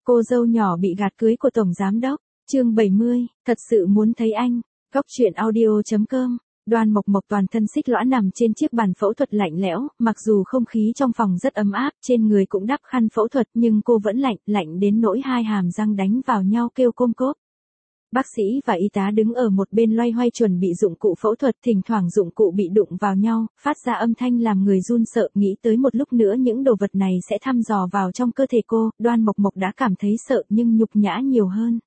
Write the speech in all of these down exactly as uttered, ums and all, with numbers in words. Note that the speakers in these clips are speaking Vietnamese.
Cô dâu nhỏ bị gạt cưới của tổng giám đốc. Chương bảy mươi, thật sự muốn thấy anh. Góc truyện audio chấm com. Đoan Mộc Mộc toàn thân xích lõa nằm trên chiếc bàn phẫu thuật lạnh lẽo, mặc dù không khí trong phòng rất ấm áp, trên người cũng đắp khăn phẫu thuật nhưng cô vẫn lạnh, lạnh đến nỗi hai hàm răng đánh vào nhau kêu côm cốp. Bác sĩ và y tá đứng ở một bên loay hoay chuẩn bị dụng cụ phẫu thuật, thỉnh thoảng dụng cụ bị đụng vào nhau, phát ra âm thanh làm người run sợ, nghĩ tới một lúc nữa những đồ vật này sẽ thăm dò vào trong cơ thể cô, Đoan Mộc Mộc đã cảm thấy sợ nhưng nhục nhã nhiều hơn.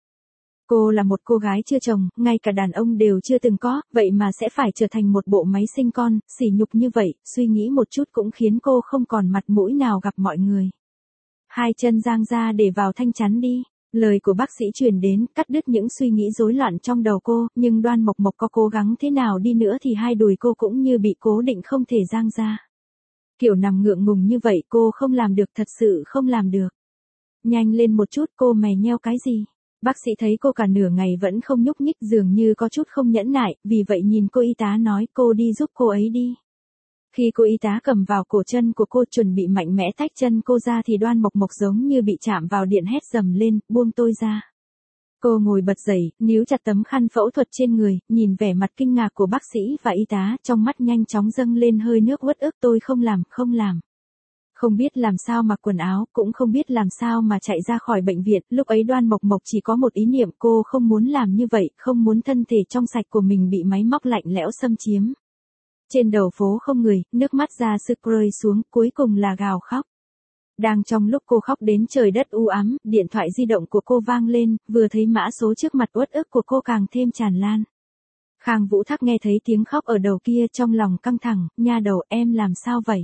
Cô là một cô gái chưa chồng, ngay cả đàn ông đều chưa từng có, vậy mà sẽ phải trở thành một bộ máy sinh con, sỉ nhục như vậy, suy nghĩ một chút cũng khiến cô không còn mặt mũi nào gặp mọi người. Hai chân giang ra để vào thanh chắn đi. Lời của bác sĩ truyền đến, cắt đứt những suy nghĩ rối loạn trong đầu cô, nhưng Đoan Mộc Mộc có cố gắng thế nào đi nữa thì hai đùi cô cũng như bị cố định không thể giang ra. Kiểu nằm ngượng ngùng như vậy cô không làm được, thật sự không làm được. Nhanh lên một chút, cô mày nheo cái gì? Bác sĩ thấy cô cả nửa ngày vẫn không nhúc nhích, dường như có chút không nhẫn nại, vì vậy nhìn cô y tá nói, cô đi giúp cô ấy đi. Khi cô y tá cầm vào cổ chân của cô chuẩn bị mạnh mẽ tách chân cô ra thì Đoan Mộc Mộc giống như bị chạm vào điện hét dầm lên, buông tôi ra. Cô ngồi bật dậy, níu chặt tấm khăn phẫu thuật trên người, nhìn vẻ mặt kinh ngạc của bác sĩ và y tá, trong mắt nhanh chóng dâng lên hơi nước uất ức, tôi không làm, không làm. Không biết làm sao mặc quần áo, cũng không biết làm sao mà chạy ra khỏi bệnh viện, lúc ấy Đoan Mộc Mộc chỉ có một ý niệm, cô không muốn làm như vậy, không muốn thân thể trong sạch của mình bị máy móc lạnh lẽo xâm chiếm. Trên đầu phố không người, nước mắt ra sức rơi xuống, cuối cùng là gào khóc. Đang trong lúc cô khóc đến trời đất u ám, điện thoại di động của cô vang lên, vừa thấy mã số trước mặt uất ức của cô càng thêm tràn lan. Khang Vũ Thác nghe thấy tiếng khóc ở đầu kia trong lòng căng thẳng, nha đầu em làm sao vậy?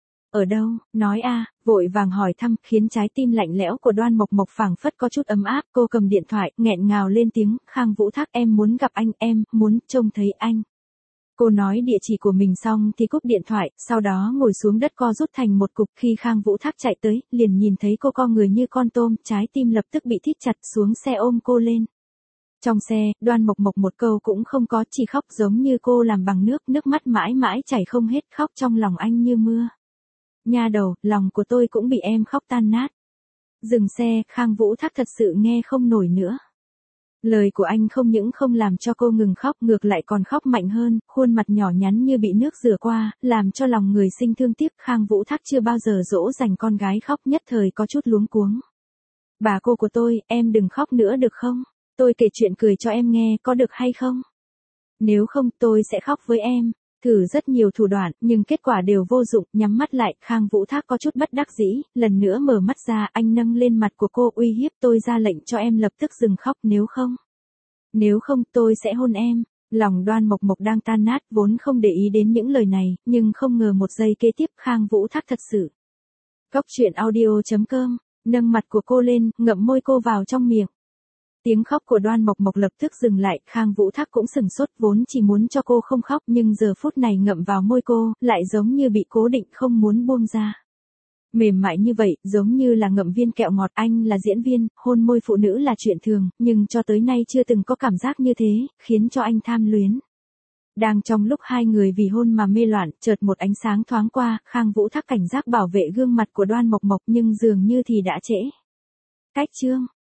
Ở đâu, nói a, vội vàng hỏi thăm, khiến trái tim lạnh lẽo của Đoan Mộc Mộc phảng phất có chút ấm áp, cô cầm điện thoại, nghẹn ngào lên tiếng, Khang Vũ Thác em muốn gặp anh, em muốn trông thấy anh. Cô nói địa chỉ của mình xong thì cúp điện thoại, sau đó ngồi xuống đất co rút thành một cục, khi Khang Vũ Thác chạy tới, liền nhìn thấy cô co người như con tôm, trái tim lập tức bị thít chặt, xuống xe ôm cô lên. Trong xe, Đoan Mộc Mộc một câu cũng không có, chỉ khóc giống như cô làm bằng nước, nước mắt mãi mãi chảy không hết, khóc trong lòng anh như mưa. Nha đầu, lòng của tôi cũng bị em khóc tan nát. Dừng xe, Khang Vũ Thác thật sự nghe không nổi nữa. Lời của anh không những không làm cho cô ngừng khóc, ngược lại còn khóc mạnh hơn, khuôn mặt nhỏ nhắn như bị nước rửa qua, làm cho lòng người sinh thương tiếc. Khang Vũ Thác chưa bao giờ dỗ dành con gái khóc, nhất thời có chút luống cuống. Bà cô của tôi, em đừng khóc nữa được không? Tôi kể chuyện cười cho em nghe, có được hay không? Nếu không, tôi sẽ khóc với em. Thử rất nhiều thủ đoạn, nhưng kết quả đều vô dụng, nhắm mắt lại, Khang Vũ Thác có chút bất đắc dĩ, lần nữa mở mắt ra, anh nâng lên mặt của cô uy hiếp, tôi ra lệnh cho em lập tức dừng khóc, nếu không. Nếu không, tôi sẽ hôn em. Lòng Đoan Mộc Mộc đang tan nát, vốn không để ý đến những lời này, nhưng không ngờ một giây kế tiếp Khang Vũ Thác thật sự. Góc truyện audio chấm com, nâng mặt của cô lên, ngậm môi cô vào trong miệng. Tiếng khóc của Đoan Mộc Mộc lập tức dừng lại, Khang Vũ Thác cũng sừng sốt, vốn chỉ muốn cho cô không khóc nhưng giờ phút này ngậm vào môi cô, lại giống như bị cố định không muốn buông ra. Mềm mại như vậy, giống như là ngậm viên kẹo ngọt, anh là diễn viên, hôn môi phụ nữ là chuyện thường, nhưng cho tới nay chưa từng có cảm giác như thế, khiến cho anh tham luyến. Đang trong lúc hai người vì hôn mà mê loạn, chợt một ánh sáng thoáng qua, Khang Vũ Thác cảnh giác bảo vệ gương mặt của Đoan Mộc Mộc nhưng dường như thì đã trễ. Cách chương